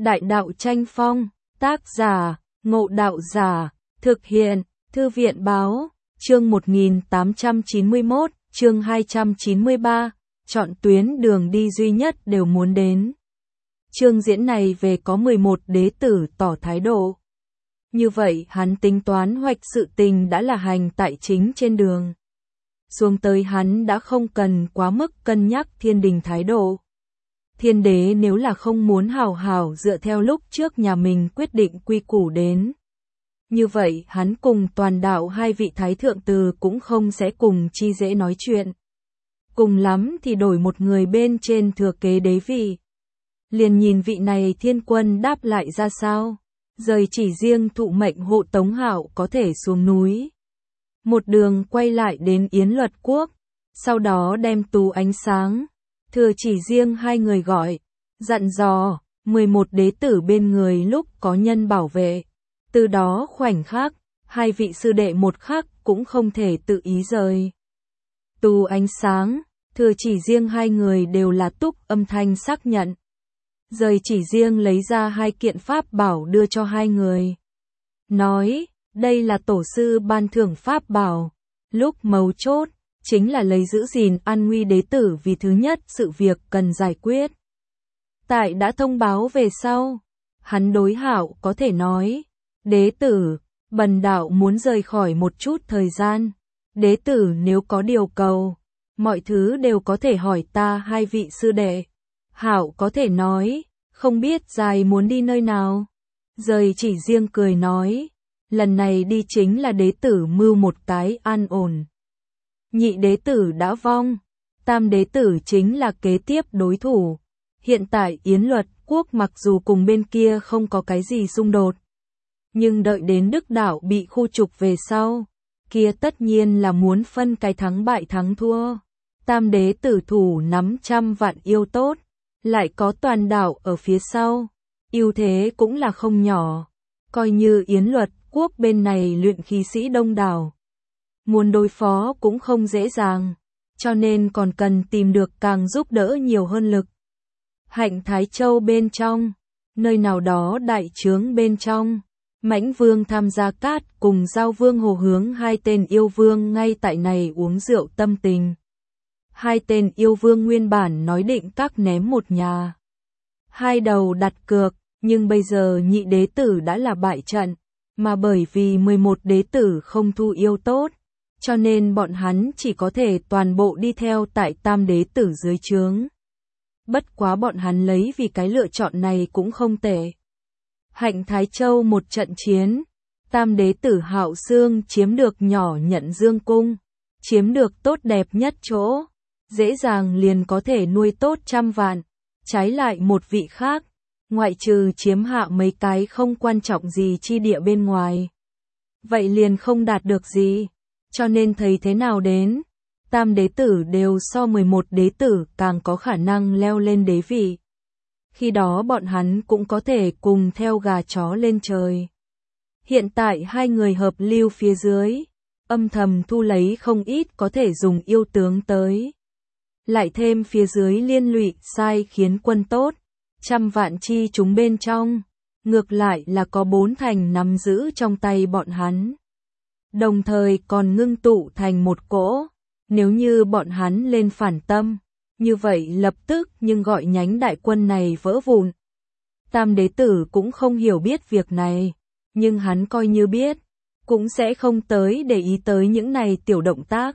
Đại đạo tranh phong, tác giả, Ngộ Đạo Giả, thực hiện, Thư viện báo, chương 1891, chương 293, chọn tuyến đường đi duy nhất đều muốn đến. Chương diễn này về có 11 đế tử tỏ thái độ. Như vậy hắn tính toán hoạch sự tình đã là hành tại chính trên đường. Xuống tới hắn đã không cần quá mức cân nhắc thiên đình thái độ. Thiên đế nếu là không muốn hảo hảo dựa theo lúc trước nhà mình quyết định quy củ đến. Như vậy hắn cùng toàn đạo hai vị thái thượng từ cũng không sẽ cùng chi dễ nói chuyện. Cùng lắm thì đổi một người bên trên thừa kế đế vị. Liền nhìn vị này thiên quân đáp lại ra sao. Rời chỉ riêng thụ mệnh hộ Tống Hạo có thể xuống núi. Một đường quay lại đến Yến Luật Quốc. Sau đó đem Tú Ánh Sáng. Thừa chỉ riêng hai người gọi. Dặn dò, 11 đế tử bên người lúc có nhân bảo vệ. Từ đó khoảnh khắc, hai vị sư đệ một khắc cũng không thể tự ý rời. Tú Ánh Sáng, thừa chỉ riêng hai người đều là túc âm thanh xác nhận. Rời chỉ riêng lấy ra hai kiện pháp bảo đưa cho hai người. Nói, đây là tổ sư ban thưởng pháp bảo. Lúc mấu chốt, chính là lấy giữ gìn an nguy đế tử vì thứ nhất sự việc cần giải quyết. Tại đã thông báo về sau, hắn đối Hạo có thể nói, đế tử, bần đạo muốn rời khỏi một chút thời gian. Đế tử nếu có điều cầu, mọi thứ đều có thể hỏi ta hai vị sư đệ. Hạo có thể nói, không biết dài muốn đi nơi nào. Rời chỉ riêng cười nói, lần này đi chính là đế tử mưu một cái an ổn. Nhị đế tử đã vong, tam đế tử chính là kế tiếp đối thủ. Hiện tại Yến Luật Quốc mặc dù cùng bên kia không có cái gì xung đột, nhưng đợi đến Đức Đạo bị khu trục về sau, kia tất nhiên là muốn phân cái thắng bại thắng thua. Tam đế tử thủ nắm 100 vạn yêu tốt, lại có toàn đạo ở phía sau, ưu thế cũng là không nhỏ. Coi như Yến Luật Quốc bên này luyện khí sĩ đông đảo, muốn đối phó cũng không dễ dàng, cho nên còn cần tìm được càng giúp đỡ nhiều hơn lực. Hạnh Thái Châu bên trong, nơi nào đó đại trướng bên trong, Mãnh Vương tham gia cát cùng Giao Vương Hồ Hướng hai tên yêu vương ngay tại này uống rượu tâm tình. Hai tên yêu vương nguyên bản nói định các ném một nhà. Hai đầu đặt cược, nhưng bây giờ nhị đế tử đã là bại trận, mà bởi vì 11 đế tử không thu yêu tốt, cho nên bọn hắn chỉ có thể toàn bộ đi theo tại tam đế tử dưới trướng. Bất quá bọn hắn lấy vì cái lựa chọn này cũng không tệ. Hạnh Thái Châu một trận chiến, tam đế tử Hạo Xương chiếm được nhỏ Nhận Dương Cung, chiếm được tốt đẹp nhất chỗ, dễ dàng liền có thể nuôi tốt 100 vạn, trái lại một vị khác, ngoại trừ chiếm hạ mấy cái không quan trọng gì chi địa bên ngoài. Vậy liền không đạt được gì, cho nên thấy thế nào đến, tam đế tử đều so 11 đế tử càng có khả năng leo lên đế vị. Khi đó bọn hắn cũng có thể cùng theo gà chó lên trời. Hiện tại hai người hợp lưu phía dưới, âm thầm thu lấy không ít có thể dùng yêu tướng tới. Lại thêm phía dưới liên lụy sai khiến quân tốt, 100 vạn chi chúng bên trong, ngược lại là có 4 thành nắm giữ trong tay bọn hắn. Đồng thời còn ngưng tụ thành một cỗ, nếu như bọn hắn lên phản tâm, như vậy lập tức nhưng gọi nhánh đại quân này vỡ vụn. Tam đế tử cũng không hiểu biết việc này, nhưng hắn coi như biết, cũng sẽ không tới để ý tới những này tiểu động tác.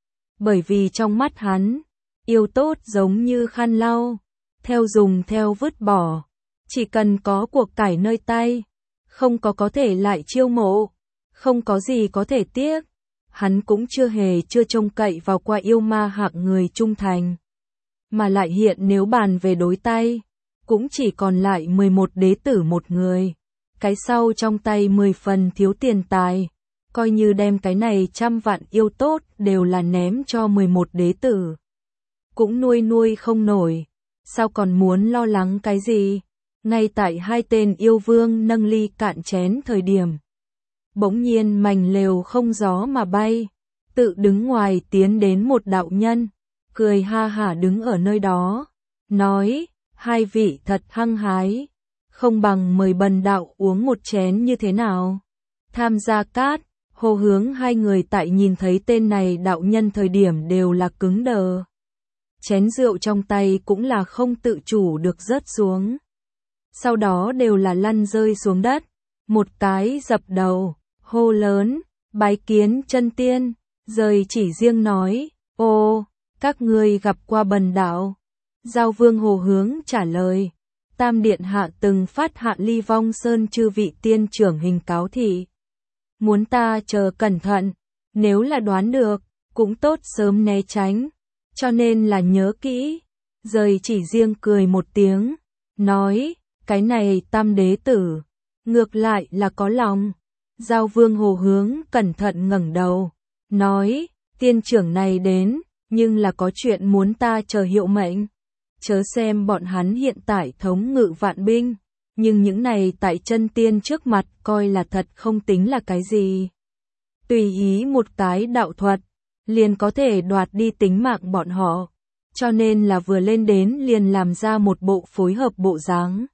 Bởi vì trong mắt hắn, yêu tốt giống như khăn lau, theo dùng theo vứt bỏ, chỉ cần có cuộc cải nơi tay, không có thể lại chiêu mộ, không có gì có thể tiếc. Hắn cũng chưa trông cậy vào qua yêu ma hạng người trung thành. Mà lại hiện nếu bàn về đối tay, cũng chỉ còn lại 11 đế tử một người. Cái sau trong tay 10 phần thiếu tiền tài, coi như đem cái này 100 vạn yêu tốt đều là ném cho 11 đế tử. Cũng nuôi không nổi, sao còn muốn lo lắng cái gì? Ngay tại hai tên yêu vương nâng ly cạn chén thời điểm. Bỗng nhiên mảnh lều không gió mà bay, tự đứng ngoài tiến đến một đạo nhân, cười ha hả đứng ở nơi đó, nói, hai vị thật hăng hái, không bằng mời Bần đạo uống một chén như thế nào? Tham Gia Cát, Hồ Hướng hai người tại nhìn thấy tên này đạo nhân thời điểm đều là cứng đờ. Chén rượu trong tay cũng là không tự chủ được rớt xuống. Sau đó đều là lăn rơi xuống đất, một cái dập đầu, hô lớn, bái kiến chân tiên, Rời Chỉ Riêng nói, ô, các ngươi gặp qua Bần đạo. Giao Vương Hồ Hướng trả lời, Tam Điện Hạ từng phát hạ Ly Vong Sơn chư vị tiên trưởng hình cáo thị. Muốn ta chờ cẩn thận, nếu là đoán được, cũng tốt sớm né tránh, cho nên là nhớ kỹ. Rời Chỉ Riêng cười một tiếng, nói, cái này Tam đế tử, ngược lại là có lòng. Giao Vương Hồ Hướng cẩn thận ngẩng đầu, nói, tiên trưởng này đến, nhưng là có chuyện muốn ta chờ hiệu mệnh. Chớ xem bọn hắn hiện tại thống ngự vạn binh, nhưng những này tại chân tiên trước mặt coi là thật không tính là cái gì. Tùy ý một cái đạo thuật, liền có thể đoạt đi tính mạng bọn họ, cho nên là vừa lên đến liền làm ra một bộ phối hợp bộ dáng.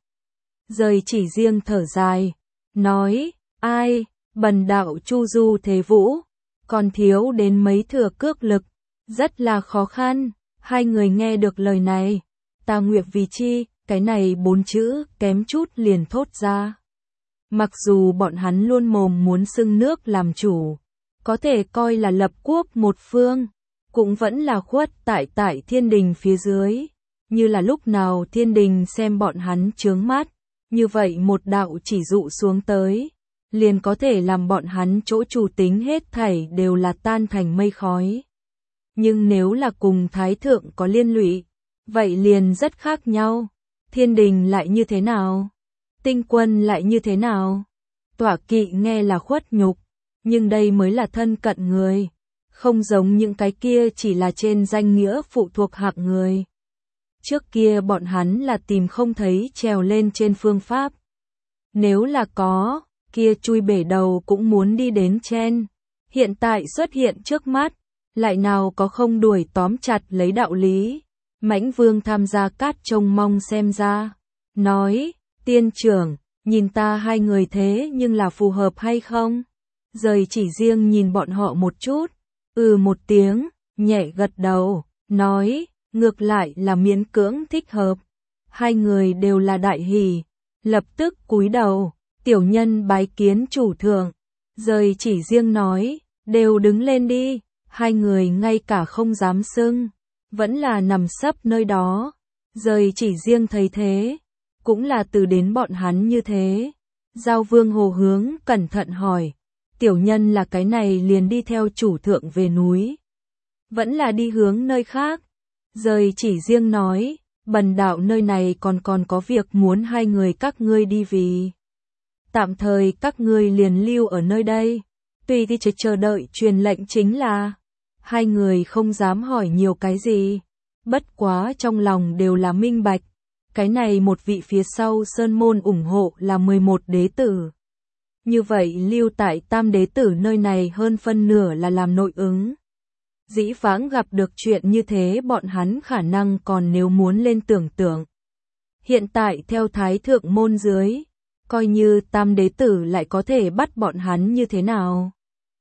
Rời Chỉ Riêng thở dài, nói, ai, Bần đạo chu du thế vũ, còn thiếu đến mấy thừa cước lực, rất là khó khăn. Hai người nghe được lời này, ta nguyện vì chi, cái này 4 chữ kém chút liền thốt ra. Mặc dù bọn hắn luôn mồm muốn xưng nước làm chủ, có thể coi là lập quốc một phương, cũng vẫn là khuất tại thiên đình phía dưới, như là lúc nào thiên đình xem bọn hắn chướng mắt, như vậy một đạo chỉ dụ xuống tới, liền có thể làm bọn hắn chỗ chủ tính hết thảy đều là tan thành mây khói. Nhưng nếu là cùng Thái Thượng có liên lụy, vậy liền rất khác nhau. Thiên đình lại như thế nào? Tinh quân lại như thế nào? Tọa kỵ nghe là khuất nhục, nhưng đây mới là thân cận người, không giống những cái kia chỉ là trên danh nghĩa phụ thuộc hạng người. Trước kia bọn hắn là tìm không thấy trèo lên trên phương pháp. Nếu là có, kia chui bể đầu cũng muốn đi đến trên. Hiện tại xuất hiện trước mắt, lại nào có không đuổi tóm chặt lấy đạo lý. Mãnh Vương Tham Gia Cát trông mong xem ra, nói, tiên trưởng, nhìn ta hai người thế nhưng là phù hợp hay không? Rời Chỉ Riêng nhìn bọn họ một chút, một tiếng, nhẹ gật đầu, nói, ngược lại là miễn cưỡng thích hợp. Hai người đều là đại hỉ, lập tức cúi đầu, tiểu nhân bái kiến chủ thượng. Rời Chỉ Riêng nói, đều đứng lên đi. Hai người ngay cả không dám xưng, vẫn là nằm sấp nơi đó. Rời Chỉ Riêng thấy thế, cũng là từ đến bọn hắn như thế. Giao Vương Hồ Hướng cẩn thận hỏi, tiểu nhân là cái này liền đi theo chủ thượng về núi, vẫn là đi hướng nơi khác? Rời Chỉ Riêng nói, Bần đạo nơi này còn có việc muốn hai người các ngươi đi vì. Tạm thời các ngươi liền lưu ở nơi đây, tùy đi chờ đợi truyền lệnh chính là. Hai người không dám hỏi nhiều cái gì, bất quá trong lòng đều là minh bạch. Cái này một vị phía sau Sơn Môn ủng hộ là 11 đế tử. Như vậy lưu tại Tam đế tử nơi này hơn phân nửa là làm nội ứng. Dĩ vãng gặp được chuyện như thế bọn hắn khả năng còn nếu muốn lên tưởng tượng. Hiện tại theo Thái Thượng môn dưới, coi như Tam đế tử lại có thể bắt bọn hắn như thế nào?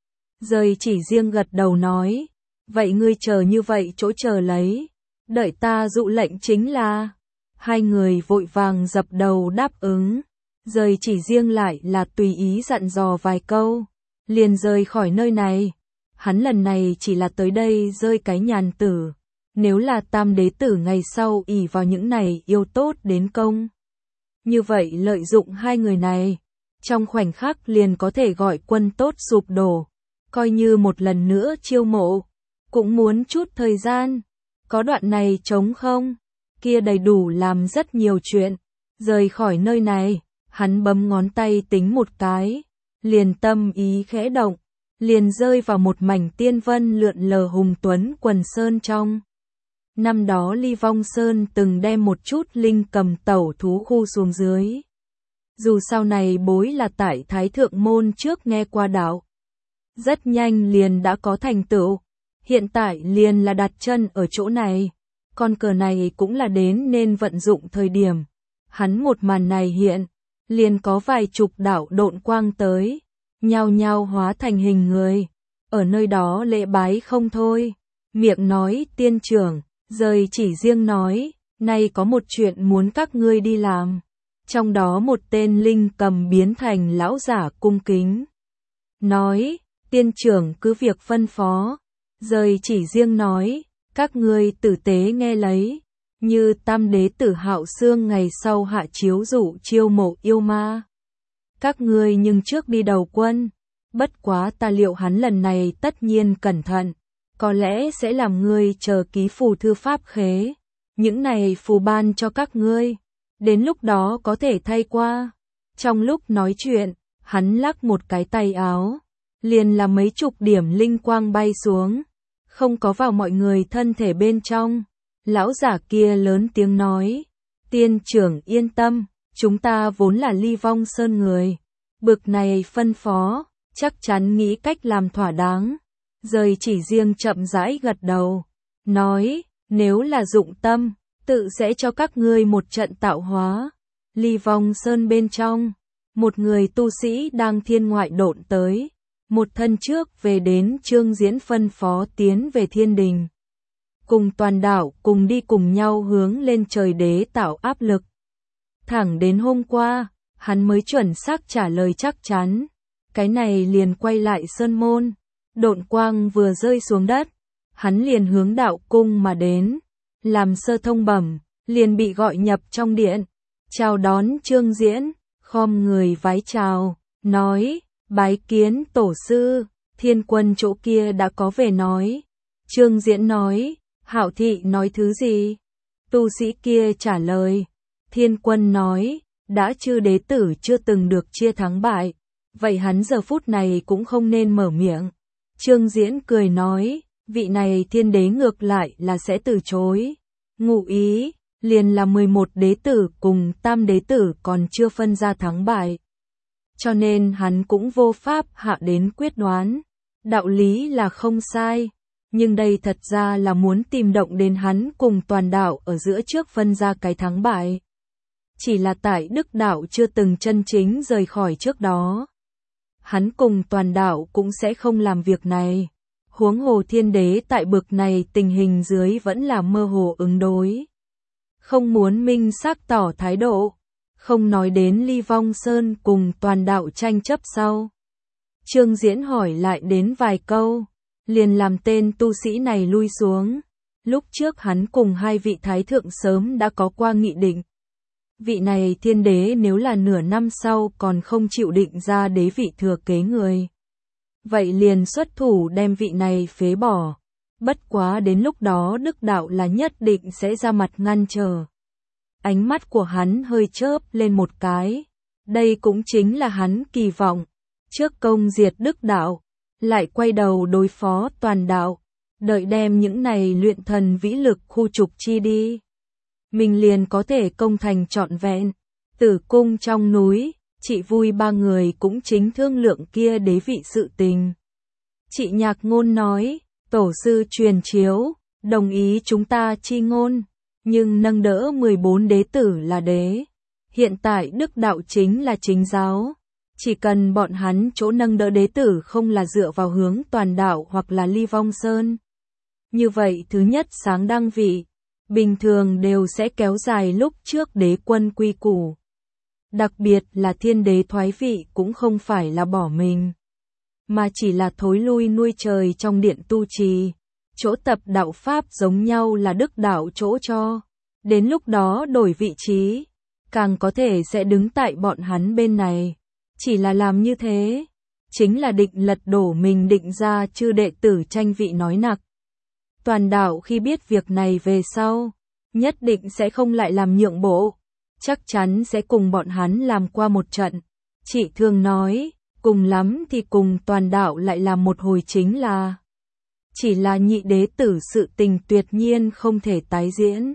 Rời Chỉ Riêng gật đầu nói, vậy ngươi chờ như vậy chỗ chờ lấy, đợi ta dụ lệnh chính là. Hai người vội vàng dập đầu đáp ứng. Rời Chỉ Riêng lại là tùy ý dặn dò vài câu, liền rời khỏi nơi này. Hắn lần này chỉ là tới đây rơi cái nhàn tử, nếu là Tam đế tử ngày sau ỷ vào những này yêu tốt đến công. Như vậy lợi dụng hai người này, trong khoảnh khắc liền có thể gọi quân tốt sụp đổ, coi như một lần nữa chiêu mộ, cũng muốn chút thời gian. Có đoạn này trống không, kia đầy đủ làm rất nhiều chuyện. Rời khỏi nơi này, hắn bấm ngón tay tính một cái, liền tâm ý khẽ động, liền rơi vào một mảnh tiên vân lượn lờ hùng tuấn quần sơn trong. Năm đó Ly Vong Sơn từng đem một chút linh cầm tẩu thú khu xuống dưới. Dù sau này bối là tại Thái Thượng môn trước nghe qua đạo, rất nhanh liền đã có thành tựu. Hiện tại liền là đặt chân ở chỗ này, con cờ này cũng là đến nên vận dụng thời điểm. Hắn một màn này hiện liền có vài chục đạo độn quang tới, nhao nhao hóa thành hình người, ở nơi đó lễ bái không thôi, miệng nói tiên trưởng, rời chỉ riêng nói, nay có một chuyện muốn các ngươi đi làm. Trong đó một tên linh cầm biến thành lão giả cung kính. Nói, tiên trưởng cứ việc phân phó. Rời chỉ riêng nói, các ngươi tử tế nghe lấy. Như tam đế tử Hạo Xương ngày sau hạ chiếu dụ chiêu mộ yêu ma. Các ngươi nhưng trước đi đầu quân. Bất quá ta liệu hắn lần này tất nhiên cẩn thận. Có lẽ sẽ làm ngươi chờ ký phù thư pháp khế. Những này phù ban cho các ngươi. Đến lúc đó có thể thay qua. Trong lúc nói chuyện, hắn lắc một cái tay áo. Liền là mấy chục điểm linh quang bay xuống. Không có vào mọi người thân thể bên trong. Lão giả kia lớn tiếng nói. Tiên trưởng yên tâm, chúng ta vốn là Ly Vong Sơn người. Bực này phân phó, chắc chắn nghĩ cách làm thỏa đáng. Rời chỉ riêng chậm rãi gật đầu. Nói, nếu là dụng tâm, tự sẽ cho các ngươi một trận tạo hóa. Ly Vong Sơn bên trong, một người tu sĩ đang thiên ngoại độn tới. Một thân trước về đến Trương Diễn phân phó tiến về thiên đình. Cùng toàn đảo cùng đi cùng nhau hướng lên trời đế tạo áp lực. Thẳng đến hôm qua, hắn mới chuẩn xác trả lời chắc chắn. Cái này liền quay lại sơn môn. Độn quang vừa rơi xuống đất, hắn liền hướng đạo cung mà đến. Làm sơ thông bẩm, liền bị gọi nhập trong điện. Chào đón Trương Diễn, khom người vái chào, nói, bái kiến tổ sư, Thiên Quân chỗ kia đã có về nói. Trương Diễn nói, Hạo thị nói thứ gì? Tu sĩ kia trả lời, Thiên Quân nói, đã chư đế tử chưa từng được chia thắng bại, vậy hắn giờ phút này cũng không nên mở miệng. Trương Diễn cười nói, vị này thiên đế ngược lại là sẽ từ chối. Ngụ ý, liền là 11 đế tử cùng tam đế tử còn chưa phân ra thắng bại. Cho nên hắn cũng vô pháp hạ đến quyết đoán. Đạo lý là không sai, nhưng đây thật ra là muốn tìm động đến hắn cùng toàn đạo ở giữa trước phân ra cái thắng bại. Chỉ là tại Đức đạo chưa từng chân chính rời khỏi trước đó. Hắn cùng toàn đạo cũng sẽ không làm việc này. Huống hồ thiên đế tại bực này tình hình dưới vẫn là mơ hồ ứng đối. Không muốn minh xác tỏ thái độ. Không nói đến Ly Vong Sơn cùng toàn đạo tranh chấp sau. Trương Diễn hỏi lại đến vài câu. Liền làm tên tu sĩ này lui xuống. Lúc trước hắn cùng hai vị thái thượng sớm đã có qua nghị định. Vị này thiên đế nếu là nửa năm sau còn không chịu định ra đế vị thừa kế người. Vậy liền xuất thủ đem vị này phế bỏ. Bất quá đến lúc đó Đức đạo là nhất định sẽ ra mặt ngăn trở. Ánh mắt của hắn hơi chớp lên một cái. Đây cũng chính là hắn kỳ vọng. Trước công diệt Đức đạo, lại quay đầu đối phó toàn đạo. Đợi đem những này luyện thần vĩ lực khu trục chi đi. Mình liền có thể công thành trọn vẹn. Tử cung trong núi, chị Vui ba người cũng chính thương lượng kia đế vị sự tình. Chị Nhạc Ngôn nói, tổ sư truyền chiếu, đồng ý chúng ta chi ngôn, nhưng nâng đỡ 14 đế tử là đế. Hiện tại Đức đạo chính là chính giáo. Chỉ cần bọn hắn chỗ nâng đỡ đế tử không là dựa vào hướng toàn đạo hoặc là Ly Vong Sơn. Như vậy thứ nhất sáng đăng vị, bình thường đều sẽ kéo dài lúc trước đế quân quy củ. Đặc biệt là thiên đế thoái vị cũng không phải là bỏ mình, mà chỉ là thối lui nuôi trời trong điện tu trì. Chỗ tập đạo Pháp giống nhau là Đức đạo chỗ cho. Đến lúc đó đổi vị trí, càng có thể sẽ đứng tại bọn hắn bên này. Chỉ là làm như thế, chính là định lật đổ mình định ra chư đệ tử tranh vị nói nặc. Toàn đạo khi biết việc này về sau, nhất định sẽ không lại làm nhượng bộ, chắc chắn sẽ cùng bọn hắn làm qua một trận. Chị thường nói, cùng lắm thì cùng toàn đạo lại làm một hồi chính là. Chỉ là nhị đế tử sự tình tuyệt nhiên không thể tái diễn.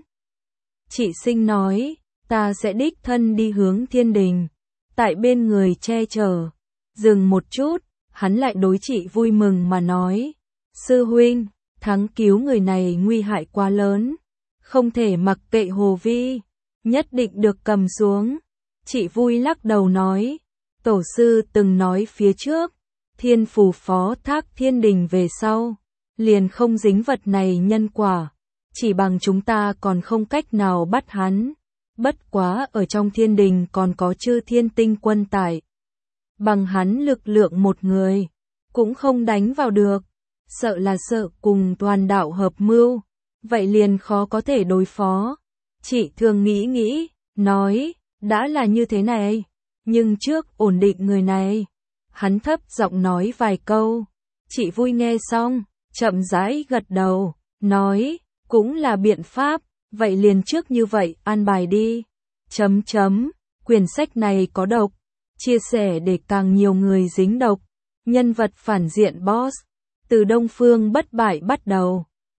Chị Sinh nói, ta sẽ đích thân đi hướng thiên đình, tại bên người che chở. Dừng một chút, hắn lại đối chị vui mừng mà nói, sư huynh, thắng cứu người này nguy hại quá lớn, không thể mặc kệ hồ vi, nhất định được cầm xuống. Chị vui lắc đầu nói, tổ sư từng nói phía trước, thiên phù phó thác thiên đình về sau, liền không dính vật này nhân quả, chỉ bằng chúng ta còn không cách nào bắt hắn, bất quá ở trong thiên đình còn có chư thiên tinh quân tại. Bằng hắn lực lượng một người, cũng không đánh vào được, sợ là sợ cùng toàn đạo hợp mưu, vậy liền khó có thể đối phó. Chị thường nghĩ, nói, đã là như thế này, nhưng trước ổn định người này. Hắn thấp giọng nói vài câu, chị vui nghe xong, chậm rãi gật đầu, nói, cũng là biện pháp, vậy liền trước như vậy an bài đi. Quyển sách này có độc, chia sẻ để càng nhiều người dính độc. Nhân vật phản diện boss, từ Đông Phương bất bại bắt đầu.